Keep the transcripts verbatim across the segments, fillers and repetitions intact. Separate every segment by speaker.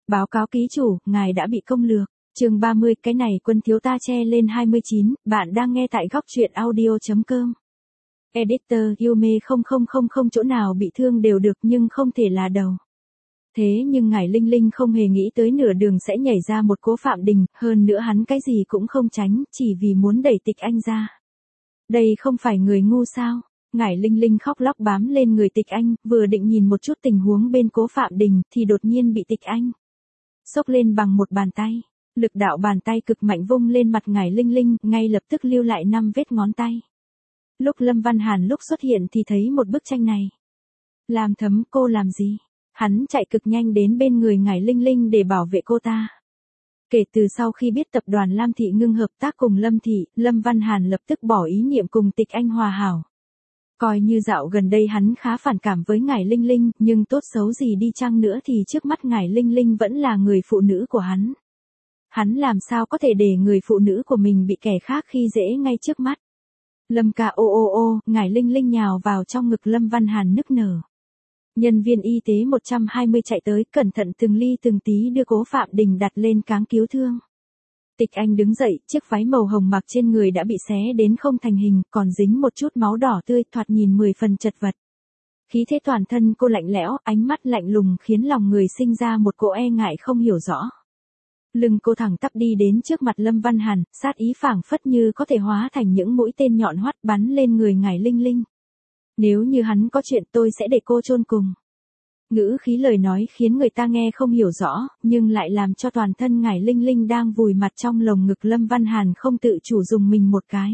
Speaker 1: Báo cáo ký chủ, ngài đã bị công lược. Chương ba mươi, cái này quân thiếu ta che lên hai mươi chín, bạn đang nghe tại góc truyện audio chấm com. Editor, Yume không không không không chỗ nào bị thương đều được nhưng không thể là đầu. Thế nhưng ngài Linh Linh không hề nghĩ tới nửa đường sẽ nhảy ra một Cố Phạm Đình, hơn nữa hắn cái gì cũng không tránh, chỉ vì muốn đẩy Tịch Anh ra. Đây không phải người ngu sao? Ngải Linh Linh khóc lóc bám lên người Tịch Anh, vừa định nhìn một chút tình huống bên Cố Phạm Đình thì đột nhiên bị Tịch Anh xốc lên bằng một bàn tay. Lực đạo bàn tay cực mạnh vung lên mặt Ngải Linh Linh, ngay lập tức lưu lại năm vết ngón tay. Lúc Lâm Văn Hàn lúc xuất hiện thì thấy một bức tranh này. Làm Thấm, cô làm gì? Hắn chạy cực nhanh đến bên người Ngải Linh Linh để bảo vệ cô ta. Kể từ sau khi biết tập đoàn Lam Thị ngưng hợp tác cùng Lâm Thị, Lâm Văn Hàn lập tức bỏ ý niệm cùng Tịch Anh hòa hảo. Coi như dạo gần đây hắn khá phản cảm với Ngải Linh Linh, nhưng tốt xấu gì đi chăng nữa thì trước mắt Ngải Linh Linh vẫn là người phụ nữ của hắn. Hắn làm sao có thể để người phụ nữ của mình bị kẻ khác khi dễ ngay trước mắt. Lâm ca ô ô ô, Ngải Linh Linh nhào vào trong ngực Lâm Văn Hàn nức nở. Nhân viên y tế một trăm hai mươi chạy tới, cẩn thận từng ly từng tí đưa Cố Phạm Đình đặt lên cáng cứu thương. Tịch Anh đứng dậy, chiếc váy màu hồng mặc trên người đã bị xé đến không thành hình, còn dính một chút máu đỏ tươi, thoạt nhìn mười phần chật vật. Khí thế toàn thân cô lạnh lẽo, ánh mắt lạnh lùng khiến lòng người sinh ra một cỗ e ngại không hiểu rõ. Lưng cô thẳng tắp đi đến trước mặt Lâm Văn Hàn, sát ý phảng phất như có thể hóa thành những mũi tên nhọn hoắt bắn lên người Ngải Linh Linh. Nếu như hắn có chuyện tôi sẽ để cô chôn cùng. Ngữ khí lời nói khiến người ta nghe không hiểu rõ, nhưng lại làm cho toàn thân Ngải Linh Linh đang vùi mặt trong lồng ngực Lâm Văn Hàn không tự chủ dùng mình một cái.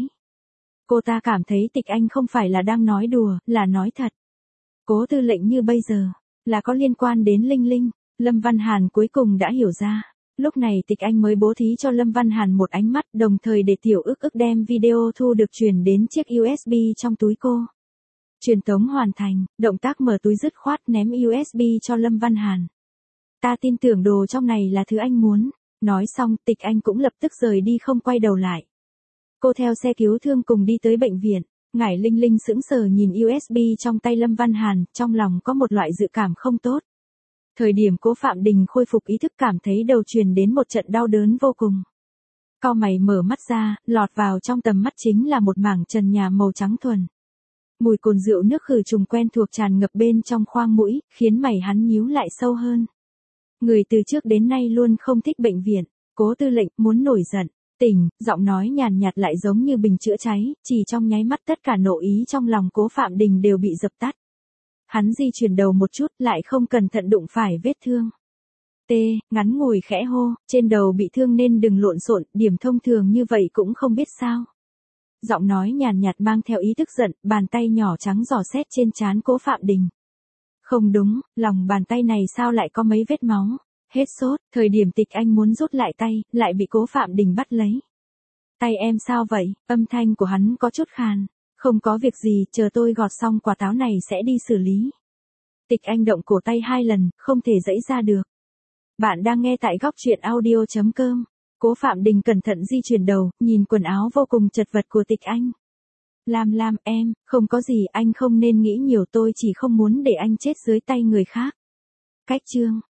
Speaker 1: Cô ta cảm thấy Tịch Anh không phải là đang nói đùa, là nói thật. Cố tư lệnh như bây giờ, là có liên quan đến Linh Linh. Lâm Văn Hàn cuối cùng đã hiểu ra. Lúc này Tịch Anh mới bố thí cho Lâm Văn Hàn một ánh mắt, đồng thời để Tiểu Ức Ức đem video thu được truyền đến chiếc u ét bê trong túi cô. Truyền tống hoàn thành, động tác mở túi dứt khoát ném u ét bê cho Lâm Văn Hàn. Ta tin tưởng đồ trong này là thứ anh muốn. Nói xong, Tịch Anh cũng lập tức rời đi không quay đầu lại. Cô theo xe cứu thương cùng đi tới bệnh viện. Ngải Linh Linh sững sờ nhìn u ét bê trong tay Lâm Văn Hàn, trong lòng có một loại dự cảm không tốt. Thời điểm Cố Phạm Đình khôi phục ý thức cảm thấy đầu truyền đến một trận đau đớn vô cùng. Cau mày mở mắt ra, lọt vào trong tầm mắt chính là một mảng trần nhà màu trắng thuần. Mùi cồn rượu nước khử trùng quen thuộc tràn ngập bên trong khoang mũi, khiến mày hắn nhíu lại sâu hơn. Người từ trước đến nay luôn không thích bệnh viện. Cố tư lệnh muốn nổi giận, tỉnh, giọng nói nhàn nhạt lại giống như bình chữa cháy, chỉ trong nháy mắt tất cả nộ ý trong lòng Cố Phạm Đình đều bị dập tắt. Hắn di chuyển đầu một chút, lại không cẩn thận đụng phải vết thương. T, ngắn ngủi khẽ hô, trên đầu bị thương nên đừng lộn xộn, điểm thông thường như vậy cũng không biết sao. Giọng nói nhàn nhạt mang theo ý tức giận, bàn tay nhỏ trắng dò xét trên trán Cố Phạm Đình. Không đúng, lòng bàn tay này sao lại có mấy vết máu. Hết sốt, thời điểm Tịch Anh muốn rút lại tay, lại bị Cố Phạm Đình bắt lấy. Tay em sao vậy? Âm thanh của hắn có chút khàn. Không có việc gì, chờ tôi gọt xong quả táo này sẽ đi xử lý. Tịch Anh động cổ tay hai lần, không thể giãy ra được. Bạn đang nghe tại góc truyện audio chấm com. Cố Phạm Đình cẩn thận di chuyển đầu, nhìn quần áo vô cùng chật vật của Tịch Anh. Lam Lam, em, không có gì, anh không nên nghĩ nhiều, tôi chỉ không muốn để anh chết dưới tay người khác. Cách chương.